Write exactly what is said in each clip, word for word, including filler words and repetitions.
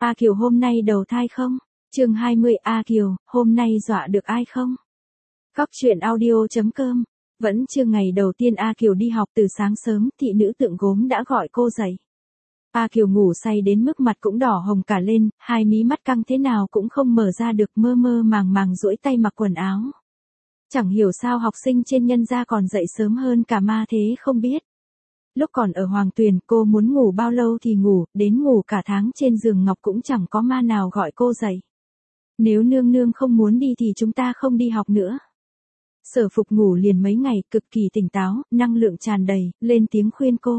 A Kiều hôm nay đầu thai không? Chương hai mươi A Kiều, hôm nay dọa được ai không? Cóc truyện audio.com. Vẫn chưa ngày đầu tiên A Kiều đi học, từ sáng sớm, thị nữ tượng gốm đã gọi cô dậy. A Kiều ngủ say đến mức mặt cũng đỏ hồng cả lên, hai mí mắt căng thế nào cũng không mở ra được, mơ mơ màng màng duỗi tay mặc quần áo. Chẳng hiểu sao học sinh trên nhân gia còn dậy sớm hơn cả ma thế không biết. Lúc còn ở Hoàng Tuyền, cô muốn ngủ bao lâu thì ngủ, đến ngủ cả tháng trên giường ngọc cũng chẳng có ma nào gọi cô dậy. Nếu nương nương không muốn đi thì chúng ta không đi học nữa. Sở Phục ngủ liền mấy ngày, cực kỳ tỉnh táo, năng lượng tràn đầy, lên tiếng khuyên cô.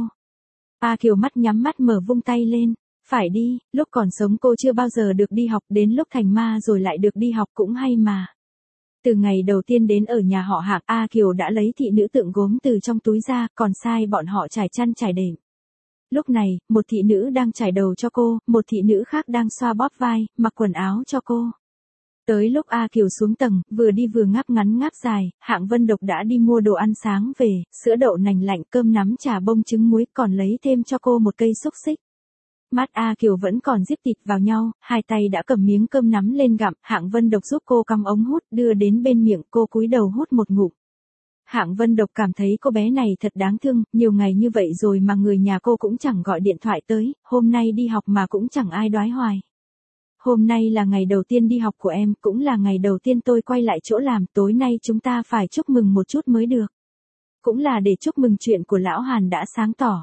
A Kiều mắt nhắm mắt mở vung tay lên. Phải đi, lúc còn sống cô chưa bao giờ được đi học, đến lúc thành ma rồi lại được đi học cũng hay mà. Từ ngày đầu tiên đến ở nhà họ Hạc, A Kiều đã lấy thị nữ tượng gốm từ trong túi ra, còn sai bọn họ trải chăn trải đệm. Lúc này, một thị nữ đang trải đầu cho cô, một thị nữ khác đang xoa bóp vai, mặc quần áo cho cô. Tới lúc A Kiều xuống tầng, vừa đi vừa ngáp ngắn ngáp dài, Hạng Vân Độc đã đi mua đồ ăn sáng về, sữa đậu nành lạnh, cơm nắm trà bông trứng muối, còn lấy thêm cho cô một cây xúc xích. Mắt A Kiều vẫn còn díp thịt vào nhau, hai tay đã cầm miếng cơm nắm lên gặm, Hạng Vân Độc giúp cô cắm ống hút đưa đến bên miệng, cô cúi đầu hút một ngụm. Hạng Vân Độc cảm thấy cô bé này thật đáng thương, nhiều ngày như vậy rồi mà người nhà cô cũng chẳng gọi điện thoại tới, hôm nay đi học mà cũng chẳng ai đoái hoài. Hôm nay là ngày đầu tiên đi học của em, cũng là ngày đầu tiên tôi quay lại chỗ làm, tối nay chúng ta phải chúc mừng một chút mới được. Cũng là để chúc mừng chuyện của lão Hàn đã sáng tỏ.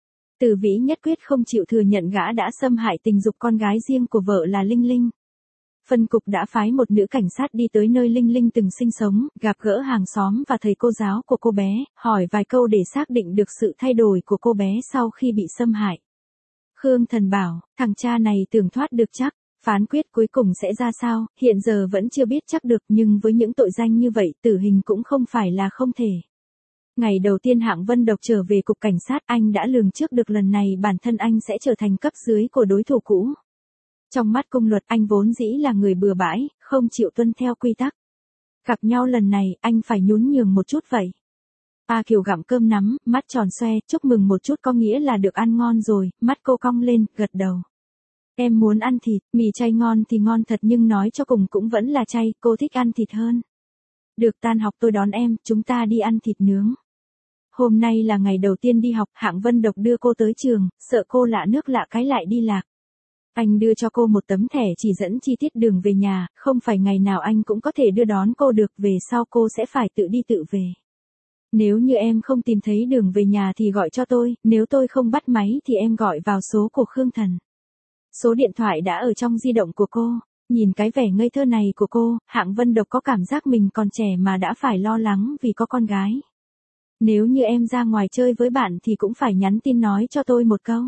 Từ Vĩ nhất quyết không chịu thừa nhận gã đã xâm hại tình dục con gái riêng của vợ là Linh Linh. Phân cục đã phái một nữ cảnh sát đi tới nơi Linh Linh từng sinh sống, gặp gỡ hàng xóm và thầy cô giáo của cô bé, hỏi vài câu để xác định được sự thay đổi của cô bé sau khi bị xâm hại. Khương Thần bảo, thằng cha này tưởng thoát được chắc, phán quyết cuối cùng sẽ ra sao, hiện giờ vẫn chưa biết chắc được, nhưng với những tội danh như vậy, tử hình cũng không phải là không thể. Ngày đầu tiên Hạng Vân Độc trở về cục cảnh sát, anh đã lường trước được lần này bản thân anh sẽ trở thành cấp dưới của đối thủ cũ. Trong mắt công luật, anh vốn dĩ là người bừa bãi, không chịu tuân theo quy tắc. Gặp nhau lần này, anh phải nhún nhường một chút vậy. A Kiều gặm cơm nắm, mắt tròn xoe, chúc mừng một chút có nghĩa là được ăn ngon rồi, mắt cô cong lên, gật đầu. Em muốn ăn thịt, mì chay ngon thì ngon thật nhưng nói cho cùng cũng vẫn là chay, cô thích ăn thịt hơn. Được, tan học tôi đón em, chúng ta đi ăn thịt nướng. Hôm nay là ngày đầu tiên đi học, Hạng Vân Độc đưa cô tới trường, sợ cô lạ nước lạ cái lại đi lạc. Anh đưa cho cô một tấm thẻ chỉ dẫn chi tiết đường về nhà, không phải ngày nào anh cũng có thể đưa đón cô được, về sau cô sẽ phải tự đi tự về. Nếu như em không tìm thấy đường về nhà thì gọi cho tôi, nếu tôi không bắt máy thì em gọi vào số của Khương Thần. Số điện thoại đã ở trong di động của cô. Nhìn cái vẻ ngây thơ này của cô, Hạng Vân Độc có cảm giác mình còn trẻ mà đã phải lo lắng vì có con gái. Nếu như em ra ngoài chơi với bạn thì cũng phải nhắn tin nói cho tôi một câu.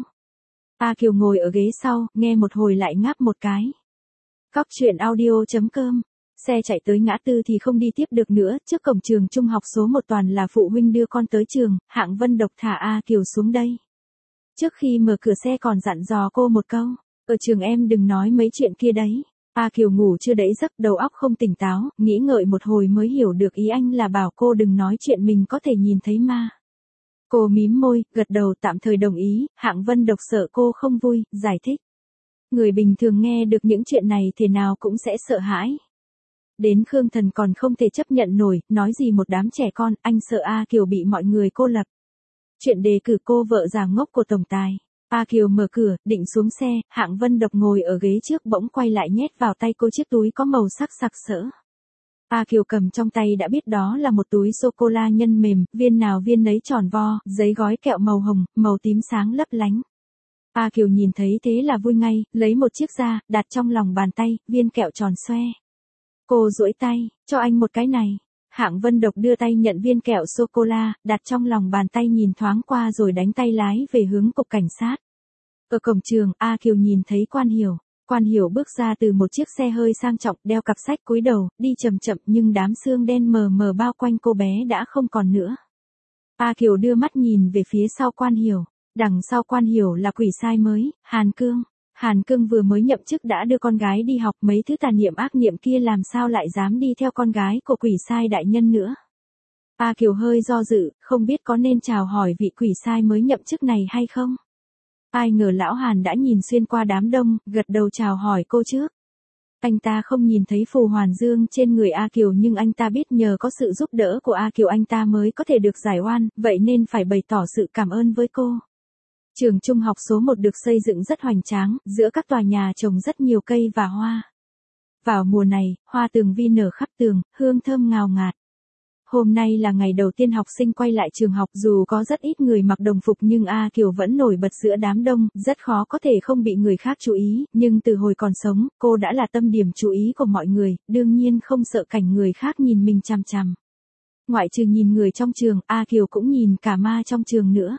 A Kiều ngồi ở ghế sau, nghe một hồi lại ngáp một cái. Cóc truyện audio.com. Xe chạy tới ngã tư thì không đi tiếp được nữa, trước cổng trường trung học số một toàn là phụ huynh đưa con tới trường, Hạng Vân Độc thả A Kiều xuống đây. Trước khi mở cửa xe còn dặn dò cô một câu, ở trường em đừng nói mấy chuyện kia đấy. A Kiều ngủ chưa đẫy giấc, đầu óc không tỉnh táo, nghĩ ngợi một hồi mới hiểu được ý anh là bảo cô đừng nói chuyện mình có thể nhìn thấy ma. Cô mím môi, gật đầu tạm thời đồng ý, Hạng Vân Độc sợ cô không vui, giải thích. Người bình thường nghe được những chuyện này thế nào cũng sẽ sợ hãi. Đến Khương Thần còn không thể chấp nhận nổi, nói gì một đám trẻ con, anh sợ A Kiều bị mọi người cô lập. Chuyện đề cử cô vợ già ngốc của tổng tài. A Kiều mở cửa, định xuống xe, Hạng Vân Độc ngồi ở ghế trước bỗng quay lại nhét vào tay cô chiếc túi có màu sắc sặc sỡ. A Kiều cầm trong tay đã biết đó là một túi sô-cô-la nhân mềm, viên nào viên nấy tròn vo, giấy gói kẹo màu hồng, màu tím sáng lấp lánh. A Kiều nhìn thấy thế là vui ngay, lấy một chiếc ra, đặt trong lòng bàn tay, viên kẹo tròn xoe. Cô duỗi tay, cho anh một cái này. Hạng Vân Độc đưa tay nhận viên kẹo sô-cô-la, đặt trong lòng bàn tay nhìn thoáng qua rồi đánh tay lái về hướng cục cảnh sát. Ở cổng trường, A Kiều nhìn thấy Quan Hiểu. Quan Hiểu bước ra từ một chiếc xe hơi sang trọng, đeo cặp sách cúi đầu, đi chậm chậm nhưng đám sương đen mờ mờ bao quanh cô bé đã không còn nữa. A Kiều đưa mắt nhìn về phía sau Quan Hiểu. Đằng sau Quan Hiểu là quỷ sai mới, Hàn Cương. Hàn Cương vừa mới nhậm chức đã đưa con gái đi học, mấy thứ tà niệm ác niệm kia làm sao lại dám đi theo con gái của quỷ sai đại nhân nữa. A Kiều hơi do dự, không biết có nên chào hỏi vị quỷ sai mới nhậm chức này hay không. Ai ngờ lão Hàn đã nhìn xuyên qua đám đông, gật đầu chào hỏi cô trước. Anh ta không nhìn thấy phù hoàn dương trên người A Kiều nhưng anh ta biết nhờ có sự giúp đỡ của A Kiều anh ta mới có thể được giải oan, vậy nên phải bày tỏ sự cảm ơn với cô. Trường trung học số một được xây dựng rất hoành tráng, giữa các tòa nhà trồng rất nhiều cây và hoa. Vào mùa này, hoa tường vi nở khắp tường, hương thơm ngào ngạt. Hôm nay là ngày đầu tiên học sinh quay lại trường học, dù có rất ít người mặc đồng phục nhưng A Kiều vẫn nổi bật giữa đám đông, rất khó có thể không bị người khác chú ý, nhưng từ hồi còn sống, cô đã là tâm điểm chú ý của mọi người, đương nhiên không sợ cảnh người khác nhìn mình chằm chằm. Ngoại trừ nhìn người trong trường, A Kiều cũng nhìn cả ma trong trường nữa.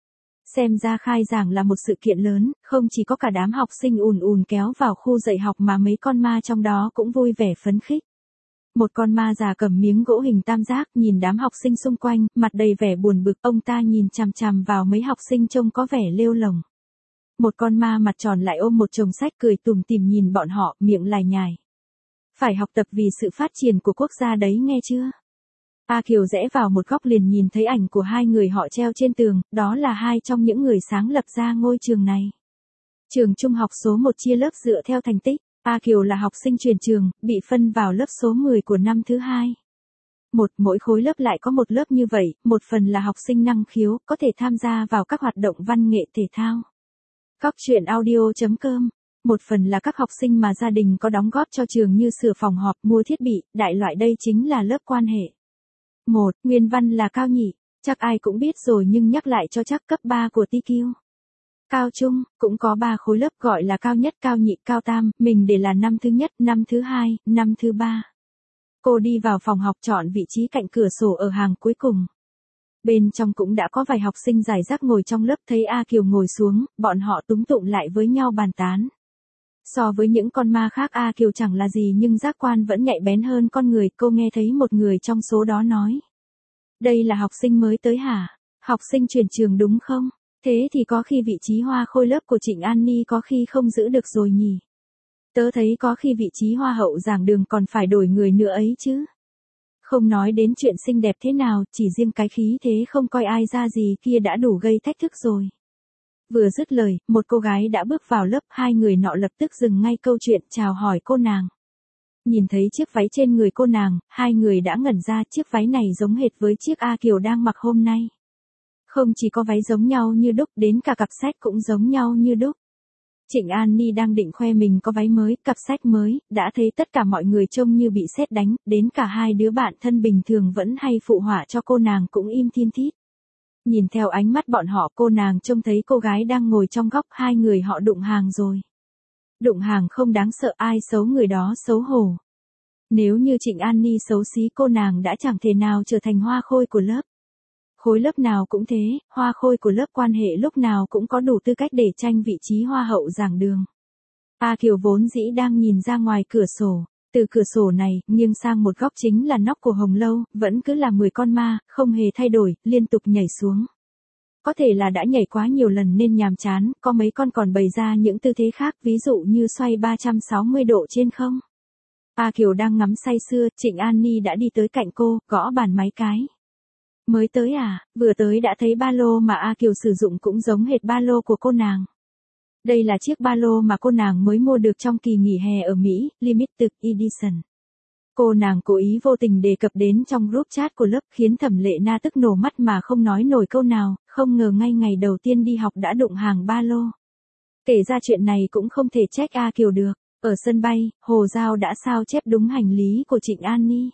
Xem ra khai giảng là một sự kiện lớn, không chỉ có cả đám học sinh ùn ùn kéo vào khu dạy học mà mấy con ma trong đó cũng vui vẻ phấn khích. Một con ma già cầm miếng gỗ hình tam giác nhìn đám học sinh xung quanh, mặt đầy vẻ buồn bực, ông ta nhìn chằm chằm vào mấy học sinh trông có vẻ lêu lồng. Một con ma mặt tròn lại ôm một chồng sách cười tủm tỉm nhìn bọn họ, miệng lải nhải. Phải học tập vì sự phát triển của quốc gia đấy nghe chưa? A Kiều rẽ vào một góc liền nhìn thấy ảnh của hai người họ treo trên tường, đó là hai trong những người sáng lập ra ngôi trường này. Trường trung học số một chia lớp dựa theo thành tích. A Kiều là học sinh chuyển trường, bị phân vào lớp số mười của năm thứ hai. Một, mỗi khối lớp lại có một lớp như vậy, một phần là học sinh năng khiếu, có thể tham gia vào các hoạt động văn nghệ thể thao. Cóc truyện audio chấm com. Một phần là các học sinh mà gia đình có đóng góp cho trường như sửa phòng họp, mua thiết bị, đại loại đây chính là lớp quan hệ. Một, nguyên văn là cao nhị, chắc ai cũng biết rồi nhưng nhắc lại cho chắc cấp ba của tê quy. Cao trung, cũng có ba khối lớp gọi là cao nhất, cao nhị, cao tam, mình để là năm thứ nhất, năm thứ hai, năm thứ ba. Cô đi vào phòng học chọn vị trí cạnh cửa sổ ở hàng cuối cùng. Bên trong cũng đã có vài học sinh rải rác ngồi trong lớp, thấy A Kiều ngồi xuống, bọn họ túm tụm lại với nhau bàn tán. So với những con ma khác A Kiều chẳng là gì nhưng giác quan vẫn nhạy bén hơn con người, cô nghe thấy một người trong số đó nói. Đây là học sinh mới tới hả? Học sinh chuyển trường đúng không? Thế thì có khi vị trí hoa khôi lớp của Trịnh An Ni có khi không giữ được rồi nhỉ? Tớ thấy có khi vị trí hoa hậu giảng đường còn phải đổi người nữa ấy chứ. Không nói đến chuyện xinh đẹp thế nào, chỉ riêng cái khí thế không coi ai ra gì kia đã đủ gây thách thức rồi. Vừa dứt lời, một cô gái đã bước vào lớp, hai người nọ lập tức dừng ngay câu chuyện chào hỏi cô nàng. Nhìn thấy chiếc váy trên người cô nàng, hai người đã ngẩn ra, chiếc váy này giống hệt với chiếc A Kiều đang mặc hôm nay. Không chỉ có váy giống nhau như đúc, đến cả cặp sách cũng giống nhau như đúc. Trịnh An Ni đang định khoe mình có váy mới, cặp sách mới, đã thấy tất cả mọi người trông như bị sét đánh, đến cả hai đứa bạn thân bình thường vẫn hay phụ họa cho cô nàng cũng im thiên thít. Nhìn theo ánh mắt bọn họ, cô nàng trông thấy cô gái đang ngồi trong góc, hai người họ đụng hàng rồi. Đụng hàng không đáng sợ, ai xấu người đó xấu hổ. Nếu như Trịnh An Ni xấu xí cô nàng đã chẳng thể nào trở thành hoa khôi của lớp. Khối lớp nào cũng thế, hoa khôi của lớp quan hệ lúc nào cũng có đủ tư cách để tranh vị trí hoa hậu giảng đường. A Kiều vốn dĩ đang nhìn ra ngoài cửa sổ, từ cửa sổ này, nghiêng sang một góc chính là nóc của Hồng Lâu, vẫn cứ là mười con ma, không hề thay đổi, liên tục nhảy xuống. Có thể là đã nhảy quá nhiều lần nên nhàm chán, có mấy con còn bày ra những tư thế khác, ví dụ như xoay ba trăm sáu mươi độ trên không. A Kiều đang ngắm say sưa, Trịnh An Ni đã đi tới cạnh cô, gõ bàn máy cái. Mới tới à, vừa tới đã thấy ba lô mà A Kiều sử dụng cũng giống hệt ba lô của cô nàng. Đây là chiếc ba lô mà cô nàng mới mua được trong kỳ nghỉ hè ở Mỹ, Limited Edition. Cô nàng cố ý vô tình đề cập đến trong group chat của lớp khiến Thẩm Lệ Na tức nổ mắt mà không nói nổi câu nào, không ngờ ngay ngày đầu tiên đi học đã đụng hàng ba lô. Kể ra chuyện này cũng không thể trách A Kiều được, ở sân bay, Hồ Giao đã sao chép đúng hành lý của Trịnh An Ni.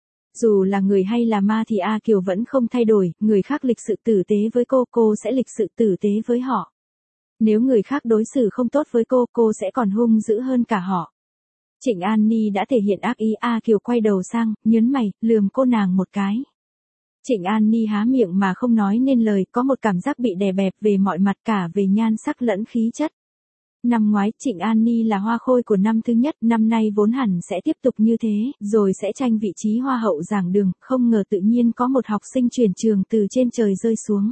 Dù là người hay là ma thì A Kiều vẫn không thay đổi, người khác lịch sự tử tế với cô, cô sẽ lịch sự tử tế với họ. Nếu người khác đối xử không tốt với cô, cô sẽ còn hung dữ hơn cả họ. Trịnh An Ni đã thể hiện ác ý, A Kiều quay đầu sang, nhớn mày, lườm cô nàng một cái. Trịnh An Ni há miệng mà không nói nên lời, có một cảm giác bị đè bẹp về mọi mặt cả về nhan sắc lẫn khí chất. Năm ngoái, Trịnh An Ni là hoa khôi của năm thứ nhất, năm nay vốn hẳn sẽ tiếp tục như thế, rồi sẽ tranh vị trí hoa hậu giảng đường, không ngờ tự nhiên có một học sinh chuyển trường từ trên trời rơi xuống.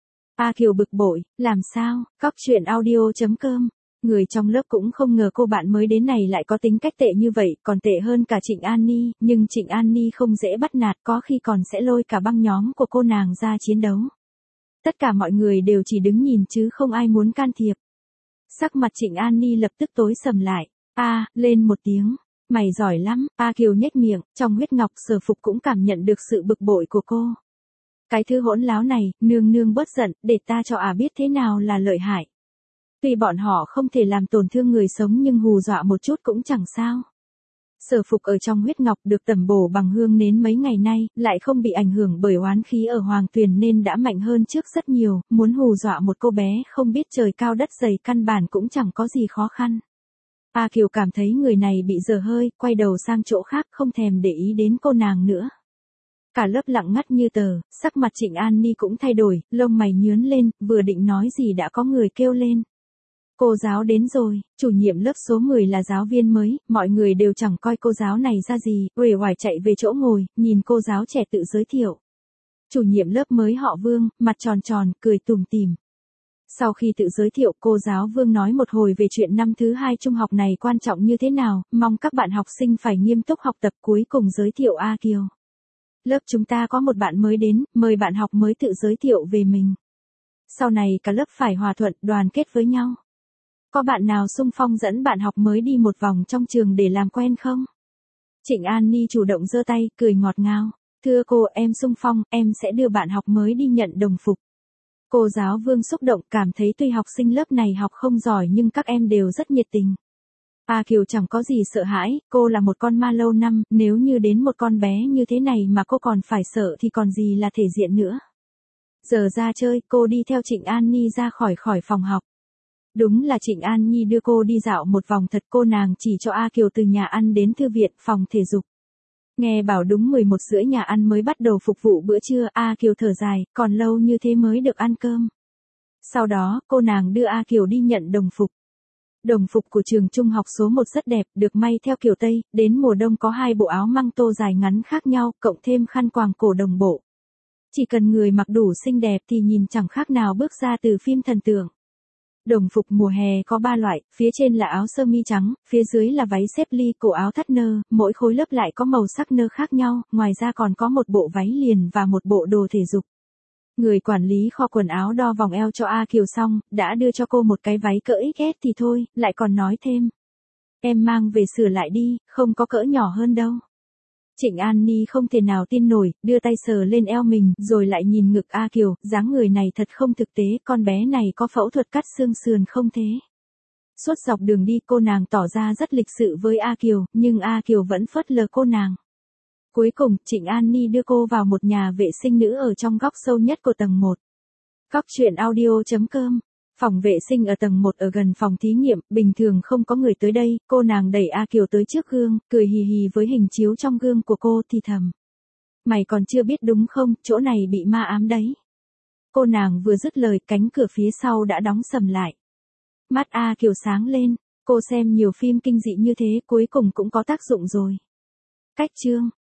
A Kiều bực bội, làm sao, cóc truyện audio chấm com. Người trong lớp cũng không ngờ cô bạn mới đến này lại có tính cách tệ như vậy, còn tệ hơn cả Trịnh An Ni, nhưng Trịnh An Ni không dễ bắt nạt, có khi còn sẽ lôi cả băng nhóm của cô nàng ra chiến đấu. Tất cả mọi người đều chỉ đứng nhìn chứ không ai muốn can thiệp. Sắc mặt Trịnh An Ni lập tức tối sầm lại. A, lên một tiếng. Mày giỏi lắm, A Kiều nhếch miệng, trong huyết ngọc Sở Phục cũng cảm nhận được sự bực bội của cô. Cái thứ hỗn láo này, nương nương bớt giận, để ta cho à biết thế nào là lợi hại. Tuy bọn họ không thể làm tổn thương người sống nhưng hù dọa một chút cũng chẳng sao. Sở Phục ở trong huyết ngọc được tẩm bổ bằng hương nến mấy ngày nay, lại không bị ảnh hưởng bởi oán khí ở Hoàng Tuyền nên đã mạnh hơn trước rất nhiều, muốn hù dọa một cô bé không biết trời cao đất dày căn bản cũng chẳng có gì khó khăn. A Kiều cảm thấy người này bị dở hơi, quay đầu sang chỗ khác không thèm để ý đến cô nàng nữa. Cả lớp lặng ngắt như tờ, sắc mặt Trịnh An Ni cũng thay đổi, lông mày nhướn lên, vừa định nói gì đã có người kêu lên. Cô giáo đến rồi, chủ nhiệm lớp số mười là giáo viên mới, mọi người đều chẳng coi cô giáo này ra gì, uể oải chạy về chỗ ngồi, nhìn cô giáo trẻ tự giới thiệu. Chủ nhiệm lớp mới họ Vương, mặt tròn tròn, cười tủm tỉm. Sau khi tự giới thiệu, cô giáo Vương nói một hồi về chuyện năm thứ hai trung học này quan trọng như thế nào, mong các bạn học sinh phải nghiêm túc học tập, cuối cùng giới thiệu A Kiều. Lớp chúng ta có một bạn mới đến, mời bạn học mới tự giới thiệu về mình. Sau này cả lớp phải hòa thuận, đoàn kết với nhau. Có bạn nào xung phong dẫn bạn học mới đi một vòng trong trường để làm quen không? Trịnh An Ni chủ động giơ tay, cười ngọt ngào. Thưa cô, em xung phong, em sẽ đưa bạn học mới đi nhận đồng phục. Cô giáo Vương xúc động, cảm thấy tuy học sinh lớp này học không giỏi nhưng các em đều rất nhiệt tình. A Kiều chẳng có gì sợ hãi, cô là một con ma lâu năm, nếu như đến một con bé như thế này mà cô còn phải sợ thì còn gì là thể diện nữa. Giờ ra chơi, cô đi theo Trịnh An Ni ra khỏi khỏi phòng học. Đúng là Trịnh An Nhi đưa cô đi dạo một vòng thật, cô nàng chỉ cho A Kiều từ nhà ăn đến thư viện, phòng thể dục. Nghe bảo đúng mười một rưỡi nhà ăn mới bắt đầu phục vụ bữa trưa, A Kiều thở dài, còn lâu như thế mới được ăn cơm. Sau đó, cô nàng đưa A Kiều đi nhận đồng phục. Đồng phục của trường trung học số một rất đẹp, được may theo kiểu Tây, đến mùa đông có hai bộ áo măng tô dài ngắn khác nhau, cộng thêm khăn quàng cổ đồng bộ. Chỉ cần người mặc đủ xinh đẹp thì nhìn chẳng khác nào bước ra từ phim thần tượng. Đồng phục mùa hè có ba loại, phía trên là áo sơ mi trắng, phía dưới là váy xếp ly, cổ áo thắt nơ, mỗi khối lớp lại có màu sắc nơ khác nhau, ngoài ra còn có một bộ váy liền và một bộ đồ thể dục. Người quản lý kho quần áo đo vòng eo cho A Kiều xong, đã đưa cho cô một cái váy cỡ ích ét thì thôi, lại còn nói thêm. Em mang về sửa lại đi, không có cỡ nhỏ hơn đâu. Trịnh An Ni không thể nào tin nổi, đưa tay sờ lên eo mình, rồi lại nhìn ngực A Kiều, dáng người này thật không thực tế, con bé này có phẫu thuật cắt xương sườn không thế? Suốt dọc đường đi cô nàng tỏ ra rất lịch sự với A Kiều, nhưng A Kiều vẫn phớt lờ cô nàng. Cuối cùng, Trịnh An Ni đưa cô vào một nhà vệ sinh nữ ở trong góc sâu nhất của tầng một. Góc truyện audio chấm com. Phòng vệ sinh ở tầng một ở gần phòng thí nghiệm, bình thường không có người tới đây, cô nàng đẩy A Kiều tới trước gương, cười hì hì với hình chiếu trong gương của cô thì thầm. Mày còn chưa biết đúng không, chỗ này bị ma ám đấy. Cô nàng vừa dứt lời, cánh cửa phía sau đã đóng sầm lại. Mắt A Kiều sáng lên, cô xem nhiều phim kinh dị như thế cuối cùng cũng có tác dụng rồi. Cách chương